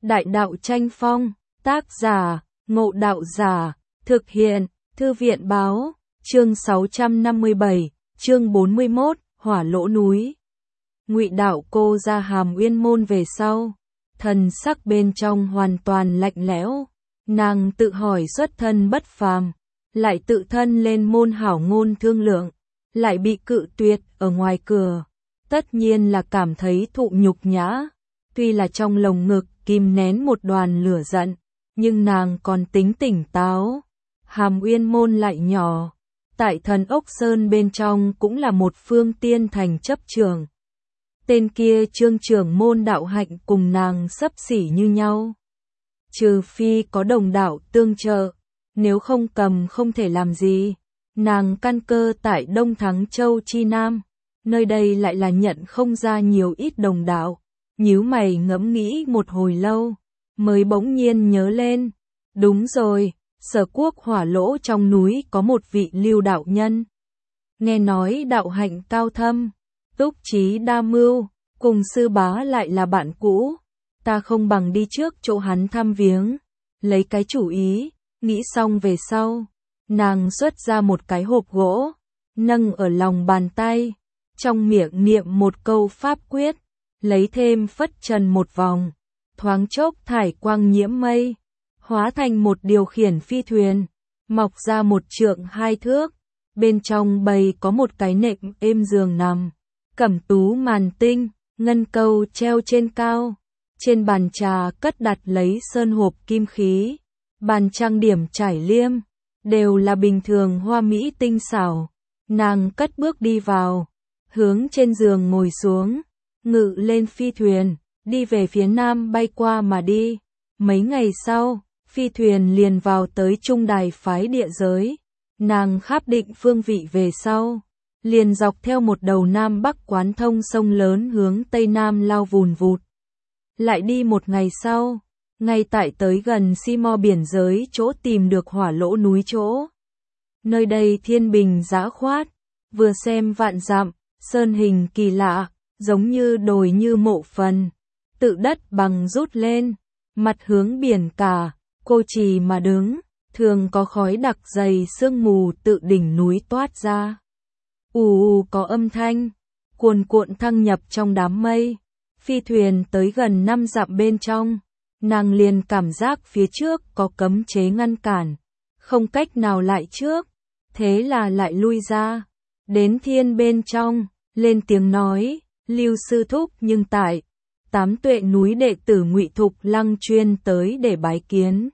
Đại đạo tranh phong, tác giả, Ngộ Đạo Giả, thực hiện, Thư viện báo, chương 657, chương 41, Hỏa Lỗ Núi. Ngụy Đạo Cô ra Hàm Uyên môn về sau, thần sắc bên trong hoàn toàn lạnh lẽo, nàng tự hỏi xuất thân bất phàm, lại tự thân lên môn hảo ngôn thương lượng, lại bị cự tuyệt ở ngoài cửa, tất nhiên là cảm thấy thụ nhục nhã, tuy là trong lồng ngực kìm nén một đoàn lửa giận, nhưng nàng còn tính tỉnh táo. Hàm Uyên môn lại nhỏ, tại Thần Ốc Sơn bên trong cũng là một phương tiên thành chấp trường. Tên kia Trương trưởng môn đạo hạnh cùng nàng xấp xỉ như nhau. Trừ phi có đồng đạo tương trợ, nếu không cầm không thể làm gì. Nàng căn cơ tại Đông Thắng Châu chi Nam, nơi đây lại là nhận không ra nhiều ít đồng đạo. Nhíu mày ngẫm nghĩ một hồi lâu, mới bỗng nhiên nhớ lên. Đúng rồi, Sở Quốc Hỏa Lỗ trong núi có một vị Lưu đạo nhân. Nghe nói đạo hạnh cao thâm, túc trí đa mưu, cùng sư bá lại là bạn cũ. Ta không bằng đi trước chỗ hắn thăm viếng, lấy cái chủ ý, nghĩ xong về sau. Nàng xuất ra một cái hộp gỗ, nâng ở lòng bàn tay, trong miệng niệm một câu pháp quyết, lấy thêm phất trần một vòng, thoáng chốc thải quang nhiễm mây, hóa thành một điều khiển phi thuyền, mọc ra một trượng 2 thước, bên trong bầy có một cái nệm êm giường nằm, cẩm tú màn tinh, ngân câu treo trên cao, trên bàn trà cất đặt lấy sơn hộp kim khí, bàn trang điểm trải liêm, đều là bình thường hoa mỹ tinh xảo. Nàng cất bước đi vào, hướng trên giường ngồi xuống, ngự lên phi thuyền, đi về phía nam bay qua mà đi. Mấy ngày sau, phi thuyền liền vào tới trung đài phái địa giới. Nàng kháp định phương vị về sau, liền dọc theo một đầu nam bắc quán thông sông lớn hướng tây nam lao vùn vụt. Lại đi một ngày sau, ngay tại tới gần Si Mo biển giới chỗ tìm được Hỏa Lỗ núi chỗ. Nơi đây thiên bình dã khoát, vừa xem vạn dặm, sơn hình kỳ lạ, giống như đồi như mộ phần, tự đất bằng rút lên, mặt hướng biển cả, cô trì mà đứng, thường có khói đặc dày sương mù tự đỉnh núi toát ra. Ù có âm thanh, cuồn cuộn thăng nhập trong đám mây, phi thuyền tới gần 5 dặm bên trong, nàng liền cảm giác phía trước có cấm chế ngăn cản, không cách nào lại trước, thế là lại lui ra, đến thiên bên trong, lên tiếng nói, Lưu sư thúc nhưng tại, 8 tuệ núi đệ tử Ngụy Thục Lăng chuyên tới để bái kiến.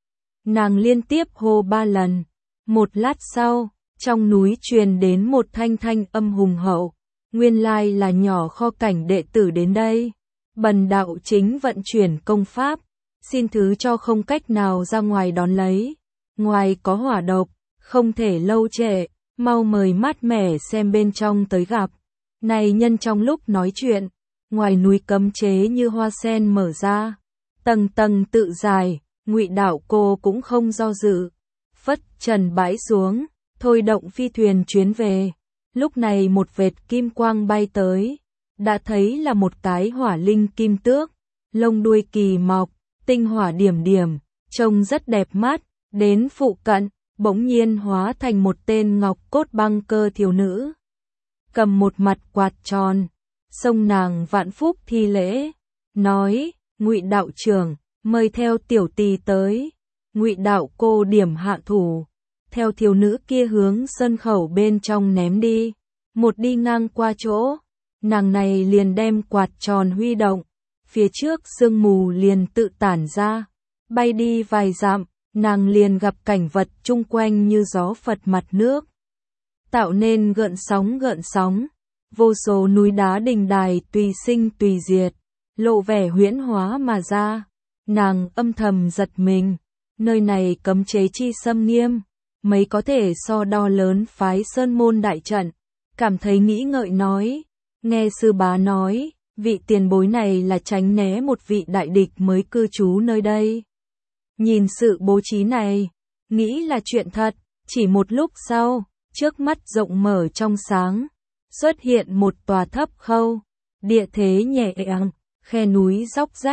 Nàng liên tiếp hô 3 lần, một lát sau, trong núi truyền đến một thanh thanh âm hùng hậu, nguyên lai là nhỏ kho cảnh đệ tử đến đây. Bần đạo chính vận chuyển công pháp, xin thứ cho không cách nào ra ngoài đón lấy. Ngoài có hỏa độc, không thể lâu trễ, mau mời mát mẻ xem bên trong tới gặp. Này nhân trong lúc nói chuyện, ngoài núi cấm chế như hoa sen mở ra, tầng tầng tự dài, Ngụy Đạo Cô cũng không do dự, phất trần bãi xuống, thôi động phi thuyền chuyến về. Lúc này một vệt kim quang bay tới, đã thấy là một cái hỏa linh kim tước, lông đuôi kỳ mọc, tinh hỏa điểm điểm, trông rất đẹp mắt, đến phụ cận, bỗng nhiên hóa thành một tên ngọc cốt băng cơ thiếu nữ. Cầm một mặt quạt tròn, xông nàng vạn phúc thi lễ, nói, Ngụy đạo trưởng, mời theo tiểu tỳ tới. Ngụy Đạo Cô điểm hạ thủ, theo thiếu nữ kia hướng sân khẩu bên trong ném đi, một đi ngang qua chỗ, nàng này liền đem quạt tròn huy động, phía trước sương mù liền tự tản ra, bay đi vài dặm, nàng liền gặp cảnh vật chung quanh như gió phật mặt nước, tạo nên gợn sóng, vô số núi đá đình đài tùy sinh tùy diệt, lộ vẻ huyễn hóa mà ra. Nàng âm thầm giật mình, nơi này cấm chế chi xâm nghiêm, mấy có thể so đo lớn phái sơn môn đại trận, cảm thấy nghĩ ngợi nói, nghe sư bá nói, vị tiền bối này là tránh né một vị đại địch mới cư trú nơi đây. Nhìn sự bố trí này, nghĩ là chuyện thật, chỉ một lúc sau, trước mắt rộng mở trong sáng, xuất hiện một tòa thấp khâu, địa thế nhẹ nhàng, khe núi dốc rách,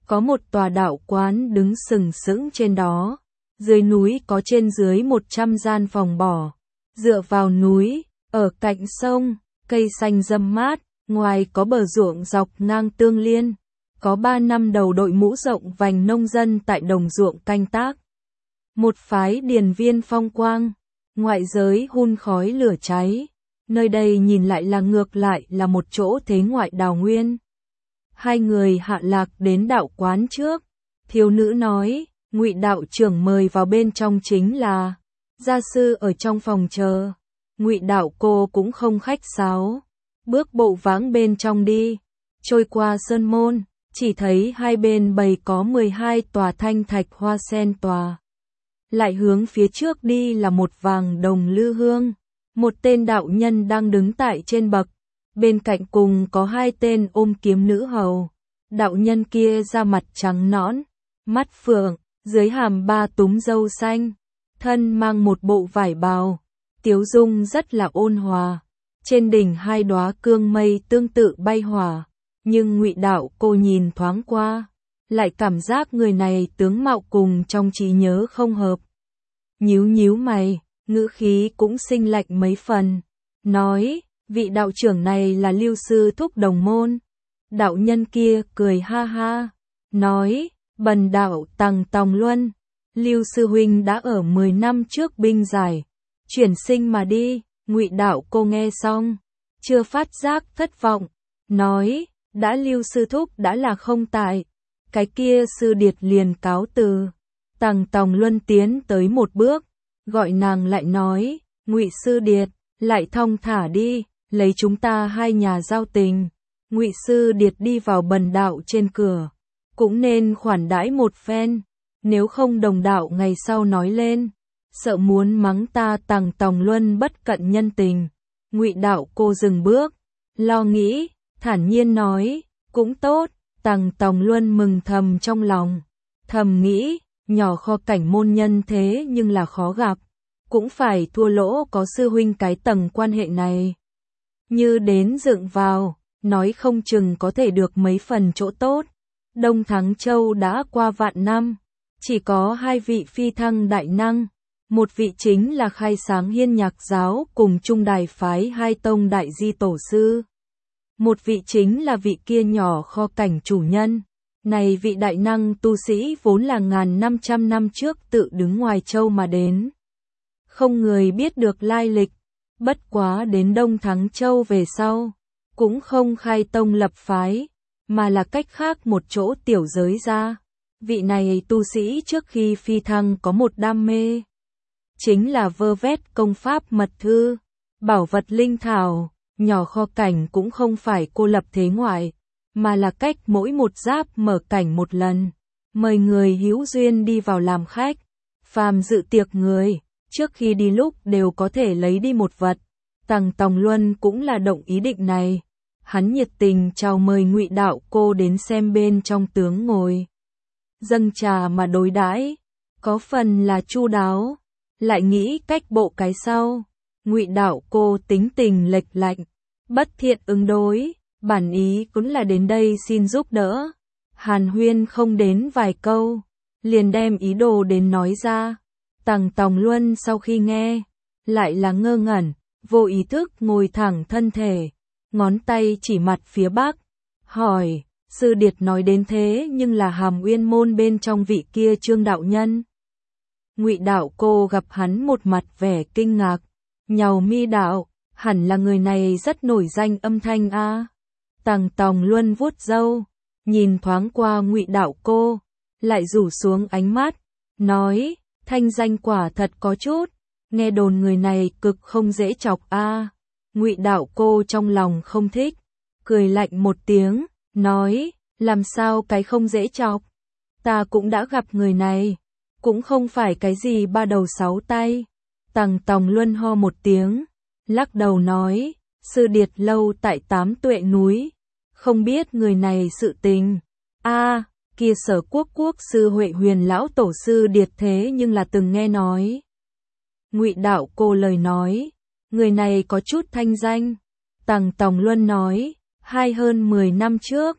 có một tòa đạo quán đứng sừng sững trên đó. Dưới núi có trên dưới 100 gian phòng bỏ. Dựa vào núi, ở cạnh sông, cây xanh râm mát, ngoài có bờ ruộng dọc ngang tương liên. Có 3 năm đầu đội mũ rộng vành nông dân tại đồng ruộng canh tác. Một phái điền viên phong quang, ngoại giới hun khói lửa cháy. Nơi đây nhìn lại là ngược lại là một chỗ thế ngoại đào nguyên. Hai người hạ lạc đến đạo quán trước. Thiếu nữ nói, Ngụy đạo trưởng mời vào bên trong chính là gia sư ở trong phòng chờ. Ngụy đạo cô cũng không khách sáo, bước bộ vãng bên trong đi. Trôi qua sơn môn, chỉ thấy hai bên bày có 12 tòa thanh thạch hoa sen tòa. Lại hướng phía trước đi là một vàng đồng lư hương. Một tên đạo nhân đang đứng tại trên bậc. Bên cạnh cùng có hai tên ôm kiếm nữ hầu. Đạo nhân kia da mặt trắng nõn, mắt phượng, dưới hàm 3 túm râu xanh. Thân mang một bộ vải bào, tiếu dung rất là ôn hòa. Trên đỉnh 2 đóa cương mây tương tự bay hỏa. Nhưng Ngụy đạo cô nhìn thoáng qua, lại cảm giác người này tướng mạo cùng trong trí nhớ không hợp. Nhíu nhíu mày, ngữ khí cũng sinh lạnh mấy phần. Nói, vị đạo trưởng này là Lưu sư thúc đồng môn. Đạo nhân kia cười ha ha, nói, bần đạo Tằng Tòng Luân. Lưu sư huynh đã ở 10 năm trước binh giải, chuyển sinh mà đi. Ngụy đạo cô nghe xong, chưa phát giác thất vọng, nói, đã Lưu sư thúc đã là không tại, cái kia sư điệt liền cáo từ. Tằng Tòng Luân tiến tới một bước, gọi nàng lại nói, Ngụy sư điệt, lại thong thả đi, lấy chúng ta hai nhà giao tình. Ngụy sư điệt đi vào bần đạo trên cửa, cũng nên khoản đãi một phen, nếu không đồng đạo ngày sau nói lên, sợ muốn mắng ta. Tằng Tòng Luân bất cận nhân tình. Ngụy đạo cô dừng bước, lo nghĩ, thản nhiên nói, cũng tốt. Tằng Tòng Luân mừng thầm trong lòng, thầm nghĩ, nhỏ kho cảnh môn nhân thế nhưng là khó gặp, cũng phải thua lỗ có sư huynh cái tầng quan hệ này. Như đến dựng vào, nói không chừng có thể được mấy phần chỗ tốt. Đông Thắng Châu đã qua vạn năm, chỉ có 2 vị phi thăng đại năng. Một vị chính là khai sáng Hiên Nhạc giáo cùng Trung Đài phái 2 tông đại di tổ sư. Một vị chính là vị kia nhỏ kho cảnh chủ nhân. Này vị đại năng tu sĩ vốn là 1500 năm trước tự đứng ngoài châu mà đến. Không người biết được lai lịch, bất quá đến Đông Thắng Châu về sau, cũng không khai tông lập phái, mà là cách khác một chỗ tiểu giới ra. Vị này tu sĩ trước khi phi thăng có một đam mê, chính là vơ vét công pháp mật thư, bảo vật linh thảo. Nhỏ kho cảnh cũng không phải cô lập thế ngoại, mà là cách mỗi một giáp mở cảnh một lần, mời người hữu duyên đi vào làm khách. Phàm dự tiệc người, trước khi đi lúc đều có thể lấy đi một vật. Tằng Tòng Luân cũng là động ý định này. Hắn nhiệt tình chào mời Ngụy đạo cô đến xem bên trong tướng ngồi dâng trà mà đối đãi, có phần là chu đáo, lại nghĩ cách bộ cái sau. Ngụy đạo cô tính tình lệch lạnh, bất thiện ứng đối, bản ý cũng là đến đây xin giúp đỡ. Hàn huyên không đến vài câu, liền đem ý đồ đến nói ra. Tằng Tòng Luân sau khi nghe, lại là ngơ ngẩn, vô ý thức ngồi thẳng thân thể, ngón tay chỉ mặt phía bắc, hỏi, sư điệt nói đến thế nhưng là Hàm Uyên môn bên trong vị kia Trương đạo nhân. Ngụy đạo cô gặp hắn một mặt vẻ kinh ngạc, nhàu mi đạo, hẳn là người này rất nổi danh âm thanh a. Tằng Tòng Luân vuốt râu, nhìn thoáng qua Ngụy đạo cô, lại rủ xuống ánh mắt, nói, thanh danh quả thật có chút, nghe đồn người này cực không dễ chọc a. Ngụy đạo cô trong lòng không thích, cười lạnh một tiếng, nói, làm sao cái không dễ chọc, ta cũng đã gặp người này, cũng không phải cái gì 3 đầu 6 tay. Tằng Tòng Luân ho một tiếng, lắc đầu nói, sư điệt lâu tại 8 Tuệ núi, không biết người này sự tình. A, kia Sở quốc sư Huệ Huyền lão tổ sư điệt thế nhưng là từng nghe nói. Ngụy đạo cô lời nói, người này có chút thanh danh. Tằng Tòng Luân nói, hơn 10 năm trước,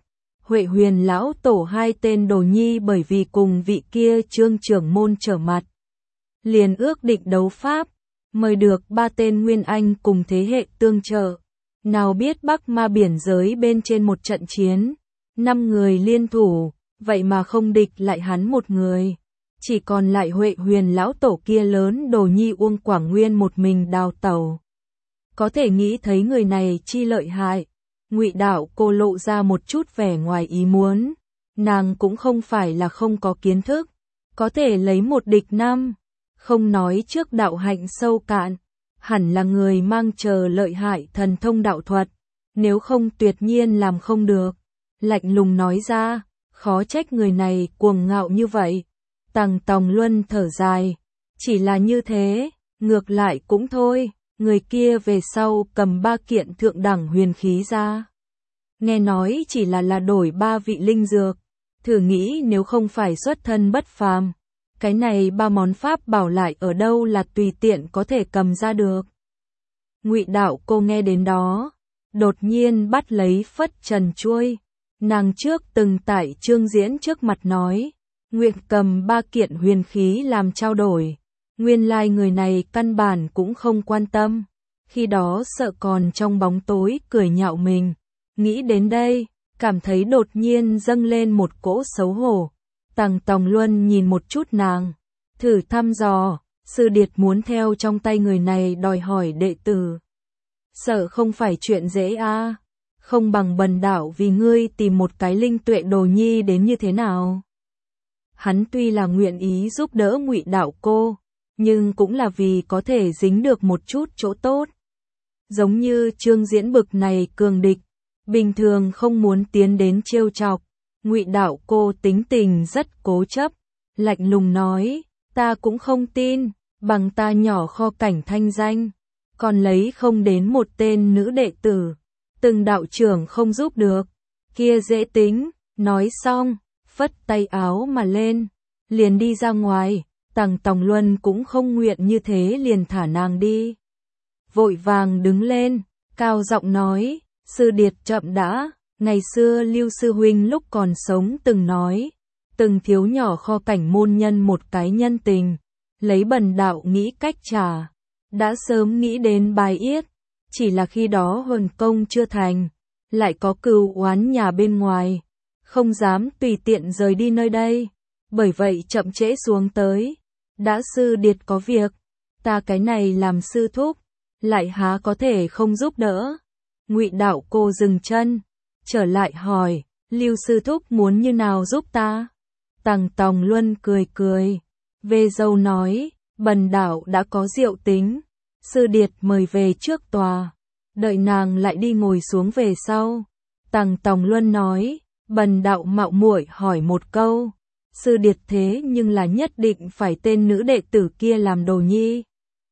Huệ Huyền lão tổ hai tên đồ nhi bởi vì cùng vị kia Trương trưởng môn trở mặt, liền ước định đấu pháp, mời được ba tên nguyên anh cùng thế hệ tương trợ. Nào biết Bắc Ma biển giới bên trên một trận chiến, 5 người liên thủ, vậy mà không địch lại hắn một người. Chỉ còn lại Huệ Huyền lão tổ kia lớn đồ nhi Uông Quảng Nguyên một mình đào tẩu. Có thể nghĩ thấy người này chi lợi hại. Ngụy Đạo Cô lộ ra một chút vẻ ngoài ý muốn. Nàng cũng không phải là không có kiến thức, có thể lấy một địch năm. Không nói trước đạo hạnh sâu cạn, hẳn là người mang chờ lợi hại thần thông đạo thuật, nếu không tuyệt nhiên làm không được. Lạnh lùng nói ra, khó trách người này cuồng ngạo như vậy. Tằng Tòng Luân thở dài, chỉ là như thế, ngược lại cũng thôi, người kia về sau cầm 3 kiện thượng đẳng huyền khí ra. Nghe nói chỉ là đổi 3 vị linh dược, thử nghĩ nếu không phải xuất thân bất phàm, cái này 3 món pháp bảo lại ở đâu là tùy tiện có thể cầm ra được. Ngụy Đạo Cô nghe đến đó, đột nhiên bắt lấy phất trần chuôi, nàng trước từng tại Trương Diễn trước mặt nói, nguyện cầm 3 kiện huyền khí làm trao đổi. Nguyên lai người này căn bản cũng không quan tâm, khi đó sợ còn trong bóng tối cười nhạo mình. Nghĩ đến đây, cảm thấy đột nhiên dâng lên một cỗ xấu hổ. Tằng Tòng Luân nhìn một chút nàng, thử thăm dò, sư điệt muốn theo trong tay người này đòi hỏi đệ tử. Sợ không phải chuyện dễ a, không bằng bần đạo vì ngươi tìm một cái linh tuệ đồ nhi đến như thế nào. Hắn tuy là nguyện ý giúp đỡ Ngụy Đạo Cô, nhưng cũng là vì có thể dính được một chút chỗ tốt. Giống như Trương Diễn bực này cường địch, bình thường không muốn tiến đến trêu chọc. Ngụy Đạo Cô tính tình rất cố chấp, lạnh lùng nói, ta cũng không tin, bằng ta nhỏ kho cảnh thanh danh, còn lấy không đến một tên nữ đệ tử, từng đạo trưởng không giúp được, kia dễ tính. Nói xong, phất tay áo mà lên, liền đi ra ngoài. Tằng Tòng Luân cũng không nguyện như thế liền thả nàng đi. Vội vàng đứng lên, cao giọng nói, sư điệt chậm đã, ngày xưa Lưu sư huynh lúc còn sống từng nói, từng thiếu nhỏ kho cảnh môn nhân một cái nhân tình, lấy bần đạo nghĩ cách trả, đã sớm nghĩ đến bài yết, chỉ là khi đó hồn công chưa thành, lại có cừu oán nhà bên ngoài, không dám tùy tiện rời đi nơi đây, bởi vậy chậm trễ xuống tới. Đã sư điệt có việc, ta cái này làm sư thúc, lại há có thể không giúp đỡ. Ngụy Đạo Cô dừng chân, trở lại hỏi, Lưu sư thúc muốn như nào giúp ta? Tằng Tòng Luân cười cười, về dâu nói, bần đạo đã có diệu tính, sư điệt mời về trước tòa, đợi nàng lại đi ngồi xuống về sau. Tằng Tòng Luân nói, bần đạo mạo muội hỏi một câu. Sư điệt thế nhưng là nhất định phải tên nữ đệ tử kia làm đồ nhi.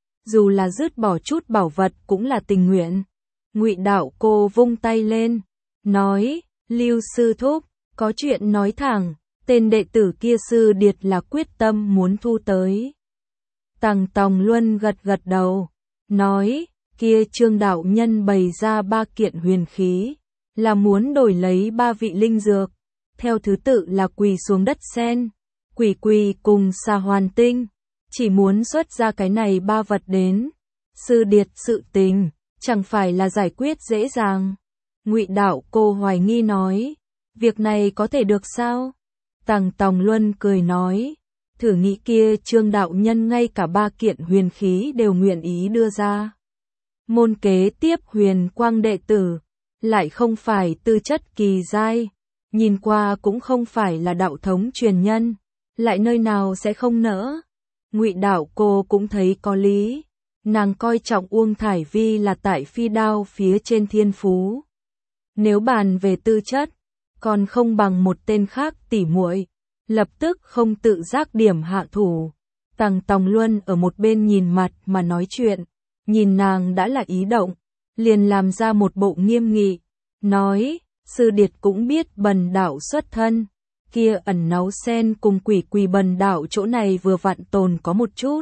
Dù là dứt bỏ chút bảo vật cũng là tình nguyện. Ngụy Đạo Cô vung tay lên, nói, Lưu sư thúc, có chuyện nói thẳng, tên đệ tử kia sư điệt là quyết tâm muốn thu tới. Tằng Tòng Luân gật gật đầu, nói, kia Trương đạo nhân bày ra 3 kiện huyền khí, là muốn đổi lấy 3 vị linh dược. Theo thứ tự là quỳ xuống đất sen, quỷ quỳ cùng xà hoàn tinh, chỉ muốn xuất ra cái này 3 vật đến. Sư điệt sự tình, chẳng phải là giải quyết dễ dàng. Ngụy Đạo Cô hoài nghi nói, việc này có thể được sao? Tằng Tòng Luân cười nói, thử nghĩ kia Trương đạo nhân ngay cả 3 kiện huyền khí đều nguyện ý đưa ra. Môn kế tiếp huyền quang đệ tử, lại không phải tư chất kỳ giai. Nhìn qua cũng không phải là đạo thống truyền nhân, lại nơi nào sẽ không nỡ. Ngụy Đạo Cô cũng thấy có lý, nàng coi trọng Uông Thải Vi là tại phi đao phía trên thiên phú. Nếu bàn về tư chất, còn không bằng một tên khác tỉ muội, lập tức không tự giác điểm hạ thủ. Tằng Tòng Luân ở một bên nhìn mặt mà nói chuyện, nhìn nàng đã là ý động, liền làm ra một bộ nghiêm nghị, nói, sư điệt cũng biết bần đạo xuất thân, kia ẩn náu sen cùng quỷ quỳ bần đạo chỗ này vừa vặn tồn có một chút.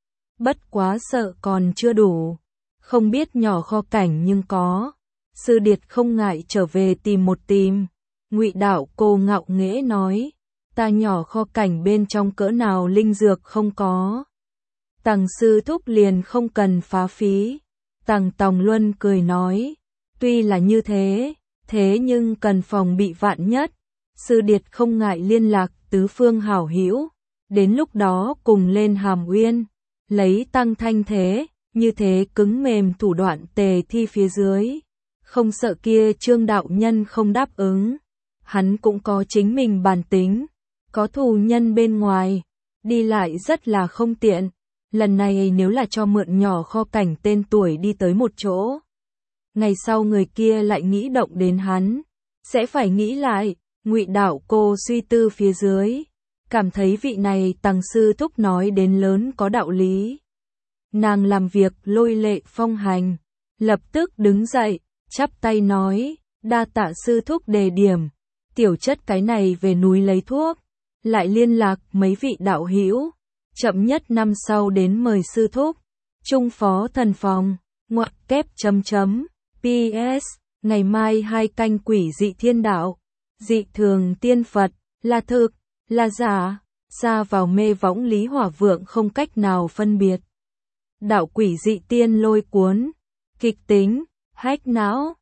Bất quá sợ còn chưa đủ, không biết nhỏ kho cảnh nhưng có, sư điệt không ngại trở về tìm một tìm. Ngụy Đạo Cô ngạo nghễ nói, ta nhỏ kho cảnh bên trong cỡ nào linh dược không có. Tằng sư thúc liền không cần phá phí. Tằng Tòng Luân cười nói, tuy là như thế, thế nhưng cần phòng bị vạn nhất. Sư điệt không ngại liên lạc tứ phương hảo hữu, đến lúc đó cùng lên Hàm Uyên, lấy tăng thanh thế, như thế cứng mềm thủ đoạn tề thi phía dưới. Không sợ kia Trương đạo nhân không đáp ứng, hắn cũng có chính mình bản tính, có thù nhân bên ngoài, đi lại rất là không tiện. Lần này nếu là cho mượn nhỏ kho cảnh tên tuổi đi tới một chỗ, ngày sau người kia lại nghĩ động đến hắn, sẽ phải nghĩ lại. Ngụy Đạo Cô suy tư phía dưới, cảm thấy vị này Tằng sư thúc nói đến lớn có đạo lý. Nàng làm việc lôi lệ phong hành, lập tức đứng dậy, chắp tay nói, đa tạ sư thúc đề điểm, tiểu chất cái này về núi lấy thuốc, lại liên lạc mấy vị đạo hữu, chậm nhất năm sau đến mời sư thúc. Trung phó thần phòng, ngoặc kép chấm chấm, PS, ngày mai 2 canh quỷ dị thiên đạo, dị thường tiên Phật, là thực, là giả, xa vào mê võng Lý Hỏa Vượng không cách nào phân biệt. Đạo quỷ dị tiên lôi cuốn, kịch tính, hách não.